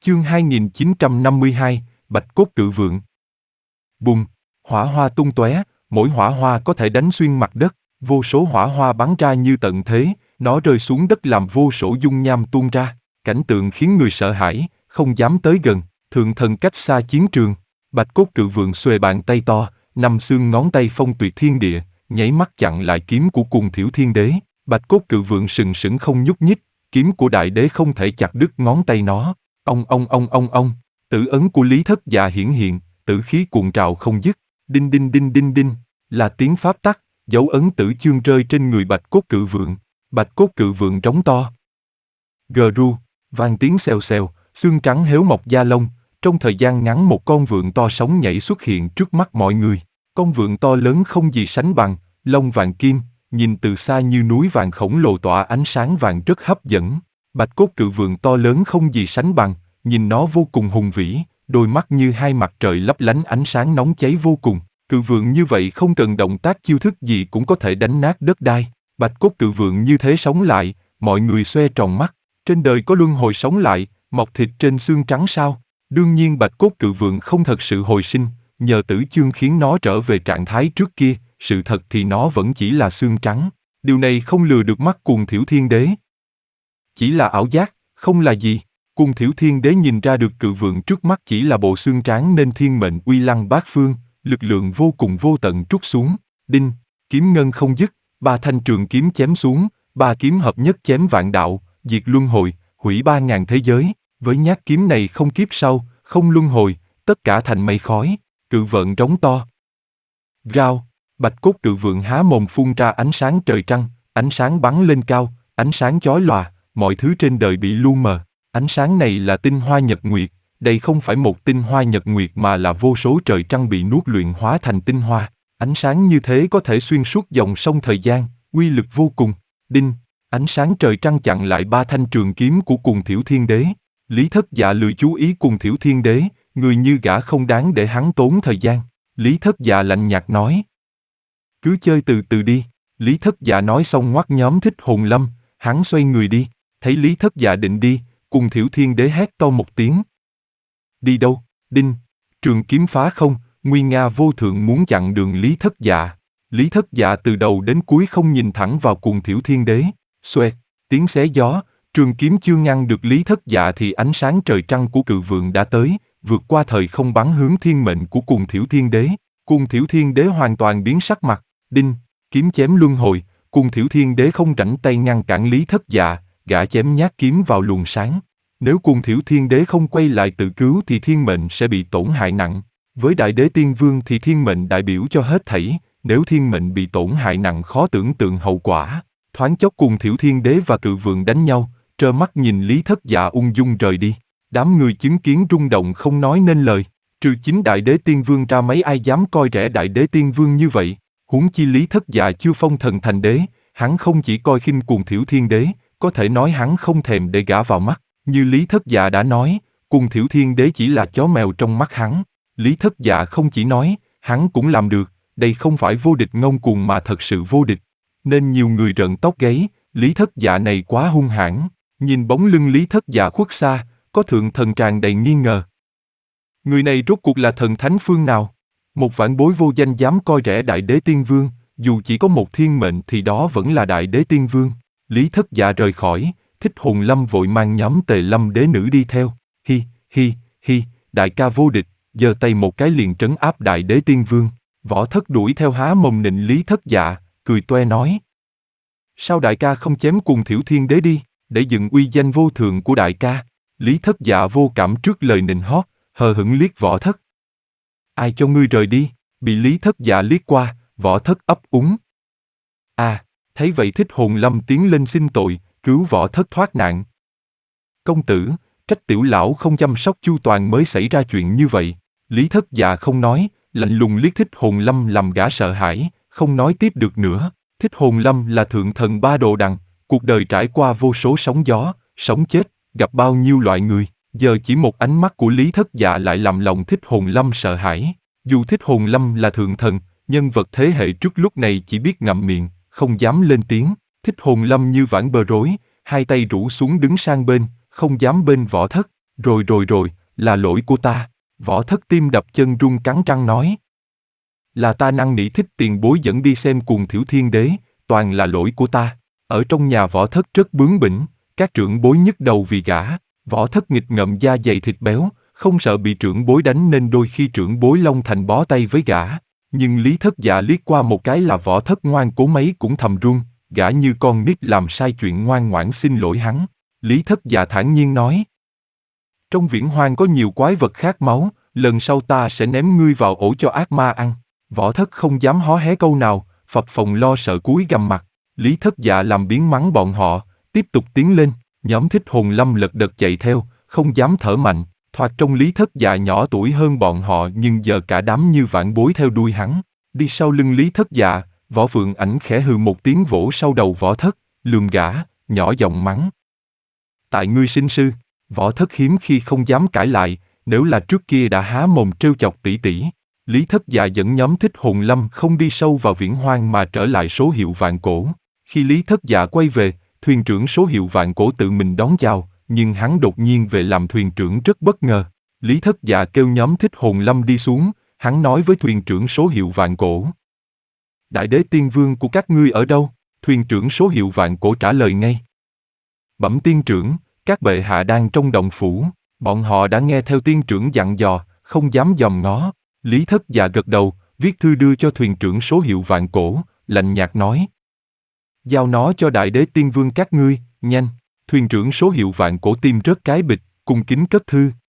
Chương 2952, Bạch cốt cự vượng. Bùng, hỏa hoa tung tóe, mỗi hỏa hoa có thể đánh xuyên mặt đất, vô số hỏa hoa bắn ra như tận thế, nó rơi xuống đất làm vô số dung nham tuôn ra, cảnh tượng khiến người sợ hãi, không dám tới gần. Thượng thần cách xa chiến trường, Bạch cốt cự vượng xuề bàn tay to, năm xương ngón tay phong tuyệt thiên địa, nháy mắt chặn lại kiếm của Cùng Thiểu Thiên Đế. Bạch cốt cự vượng sừng sững không nhúc nhích, kiếm của Đại Đế không thể chặt đứt ngón tay nó. Ông, tử ấn của Lý Thất Dạ hiển hiện, tử khí cuồn trào không dứt, đinh đinh đinh đinh đinh, là tiếng pháp tắc, dấu ấn tử chương rơi trên người Bạch cốt cự vượng. Bạch cốt cự vượng trống to. Gờ ru, vang tiếng xèo xèo, xương trắng héo mọc da lông, trong thời gian ngắn một con vượn to sống nhảy xuất hiện trước mắt mọi người. Con vượn to lớn không gì sánh bằng, lông vàng kim, nhìn từ xa như núi vàng khổng lồ tỏa ánh sáng vàng rất hấp dẫn. Bạch cốt cự vượng to lớn không gì sánh bằng, nhìn nó vô cùng hùng vĩ, đôi mắt như hai mặt trời lấp lánh ánh sáng nóng cháy vô cùng. Cự vượng như vậy không cần động tác chiêu thức gì cũng có thể đánh nát đất đai. Bạch cốt cự vượng như thế sống lại, mọi người xoe tròn mắt. Trên đời có luân hồi sống lại, mọc thịt trên xương trắng sao? Đương nhiên Bạch cốt cự vượng không thật sự hồi sinh, nhờ tử chương khiến nó trở về trạng thái trước kia, sự thật thì nó vẫn chỉ là xương trắng. Điều này không lừa được mắt Cùng Thiểu Thiên Đế. Chỉ là ảo giác, không là gì. Cùng Thiểu Thiên Đế nhìn ra được cự vượng trước mắt chỉ là bộ xương trắng nên thiên mệnh uy lăng bát phương, lực lượng vô cùng vô tận trút xuống. Đinh, kiếm ngân không dứt, ba thanh trường kiếm chém xuống, ba kiếm hợp nhất chém vạn đạo, diệt luân hồi, hủy 3.000 thế giới. Với nhát kiếm này không kiếp sau, không luân hồi, tất cả thành mây khói. Cự vượng rống to. Rao, Bạch cốt cự vượng há mồm phun ra ánh sáng trời trăng, ánh sáng bắn lên cao, ánh sáng chói lòa, mọi thứ trên đời bị lu mờ. Ánh sáng này là tinh hoa nhật nguyệt, đây không phải một tinh hoa nhật nguyệt mà là vô số trời trăng bị nuốt luyện hóa thành tinh hoa. Ánh sáng như thế có thể xuyên suốt dòng sông thời gian, uy lực vô cùng. Đinh, ánh sáng trời trăng chặn lại ba thanh trường kiếm của Cùng Thiểu Thiên Đế. Lý Thất Dạ lười chú ý Cùng Thiểu Thiên Đế, người như gã không đáng để hắn tốn thời gian. Lý Thất Dạ lạnh nhạt nói. Cứ chơi từ từ đi. Lý Thất Dạ nói xong ngoắt nhóm Thích Hồn Lâm, hắn xoay người đi. Thấy Lý Thất Dạ định đi, Cùng Thiểu Thiên Đế hét to một tiếng. Đi đâu? Đinh, trường kiếm phá không, nguy nga vô thượng muốn chặn đường Lý Thất Dạ. Lý Thất Dạ từ đầu đến cuối không nhìn thẳng vào Cùng Thiểu Thiên Đế. Xoẹt, tiếng xé gió, trường kiếm chưa ngăn được Lý Thất Dạ thì ánh sáng trời trăng của cự vượng đã tới, vượt qua thời không bắn hướng thiên mệnh của Cùng Thiểu Thiên Đế. Cùng Thiểu Thiên Đế hoàn toàn biến sắc mặt. Đinh, kiếm chém luân hồi, Cùng Thiểu Thiên Đế không rảnh tay ngăn cản Lý Thất Dạ, gã chém nhát kiếm vào luồng sáng. Nếu Cùng Thiểu Thiên Đế không quay lại tự cứu thì thiên mệnh sẽ bị tổn hại nặng. Với Đại Đế Tiên Vương thì thiên mệnh đại biểu cho hết thảy, nếu thiên mệnh bị tổn hại nặng khó tưởng tượng hậu quả. Thoáng chốc Cùng Thiểu Thiên Đế và cự vượng đánh nhau, trơ mắt nhìn Lý Thất Dạ ung dung rời đi. Đám người chứng kiến rung động không nói nên lời, trừ chính Đại Đế Tiên Vương ra mấy ai dám coi rẻ Đại Đế Tiên Vương như vậy. Huống chi Lý Thất Dạ chưa phong thần thành đế, hắn không chỉ coi khinh Cùng Thiểu Thiên Đế, có thể nói hắn không thèm để gã vào mắt. Như Lý Thất Dạ đã nói, Cùng Thiểu Thiên Đế chỉ là chó mèo trong mắt hắn. Lý Thất Dạ không chỉ nói, hắn cũng làm được, đây không phải vô địch ngông cuồng mà thật sự vô địch. Nên nhiều người rợn tóc gáy, Lý Thất Dạ này quá hung hãn. Nhìn bóng lưng Lý Thất Dạ khuất xa, có thượng thần tràn đầy nghi ngờ. Người này rốt cuộc là thần thánh phương nào? Một vạn bối vô danh dám coi rẻ Đại Đế Tiên Vương, dù chỉ có một thiên mệnh thì đó vẫn là Đại Đế Tiên Vương. Lý Thất Dạ rời khỏi, Thích Hồn Lâm vội mang nhóm Tề Lâm đế nữ đi theo. Hi, đại ca vô địch, giơ tay một cái liền trấn áp Đại Đế Tiên Vương. Võ Thất đuổi theo há mồm nịnh Lý Thất Dạ, cười toe nói. Sao đại ca không chém Cùng Thiểu Thiên Đế đi, để dựng uy danh vô thượng của đại ca? Lý Thất Dạ vô cảm trước lời nịnh hót, hờ hững liếc Võ Thất. Ai cho ngươi rời đi? Bị Lý Thất Dạ liếc qua, Võ Thất ấp úng. Thấy vậy Thích Hồn Lâm tiến lên xin tội, cứu Võ Thất thoát nạn. Công tử, trách tiểu lão không chăm sóc chu toàn mới xảy ra chuyện như vậy. Lý Thất Dạ không nói, lạnh lùng liếc Thích Hồn Lâm làm gã sợ hãi, không nói tiếp được nữa. Thích Hồn Lâm là thượng thần ba đồ đằng, cuộc đời trải qua vô số sóng gió, sống chết, gặp bao nhiêu loại người. Giờ chỉ một ánh mắt của Lý Thất Dạ lại làm lòng Thích Hồn Lâm sợ hãi. Dù Thích Hồn Lâm là thượng thần, nhân vật thế hệ trước lúc này chỉ biết ngậm miệng, không dám lên tiếng. Thích Hồn Lâm như vãn bờ rối, hai tay rũ xuống đứng sang bên, không dám bên Võ Thất. Rồi, là lỗi của ta. Võ Thất tim đập chân run cắn răng nói. Là ta năn nỉ thích tiền bối dẫn đi xem Cuồng Thiểu Thiên Đế, toàn là lỗi của ta. Ở trong nhà Võ Thất rất bướng bỉnh, các trưởng bối nhức đầu vì gã. Võ Thất nghịch ngợm da dày thịt béo, không sợ bị trưởng bối đánh nên đôi khi trưởng bối Long Thành bó tay với gã. Nhưng Lý Thất Dạ liếc qua một cái là Võ Thất ngoan cố mấy cũng thầm run, gã như con nít làm sai chuyện ngoan ngoãn xin lỗi hắn. Lý Thất Dạ thản nhiên nói. Trong viễn hoang có nhiều quái vật khát máu, lần sau ta sẽ ném ngươi vào ổ cho ác ma ăn. Võ Thất không dám hó hé câu nào, phập phồng lo sợ cúi gằm mặt. Lý Thất Dạ làm biếng mắng bọn họ, tiếp tục tiến lên. Nhóm Thích Hồn Lâm lật đật chạy theo, không dám thở mạnh. Thoạt trong Lý Thất Dạ nhỏ tuổi hơn bọn họ nhưng giờ cả đám như vạn bối theo đuôi hắn. Đi sau lưng Lý Thất Dạ, Võ Phượng Ảnh khẽ hừ một tiếng vỗ sau đầu Võ Thất, lườm gã, nhỏ giọng mắng. Tại ngươi sinh sư. Võ Thất hiếm khi không dám cãi lại, nếu là trước kia đã há mồm trêu chọc tỷ tỷ. Lý Thất Dạ dẫn nhóm Thích Hồn Lâm không đi sâu vào viễn hoang mà trở lại số hiệu vạn cổ. Khi Lý Thất Dạ quay về, thuyền trưởng số hiệu vạn cổ tự mình đón chào, nhưng hắn đột nhiên về làm thuyền trưởng rất bất ngờ. Lý Thất Dạ kêu nhóm Thích Hồn Lâm đi xuống, hắn nói với thuyền trưởng số hiệu vạn cổ. Đại đế tiên vương của các ngươi ở đâu? Thuyền trưởng số hiệu vạn cổ trả lời ngay. Bẩm tiên trưởng, các bệ hạ đang trong động phủ, bọn họ đã nghe theo tiên trưởng dặn dò, không dám dòm ngó. Lý Thất Dạ gật đầu, viết thư đưa cho thuyền trưởng số hiệu vạn cổ, lạnh nhạt nói. Giao nó cho đại đế tiên vương các ngươi, nhanh. Thuyền trưởng số hiệu vạn cổ tim rớt cái bịch, cung kính cất thư.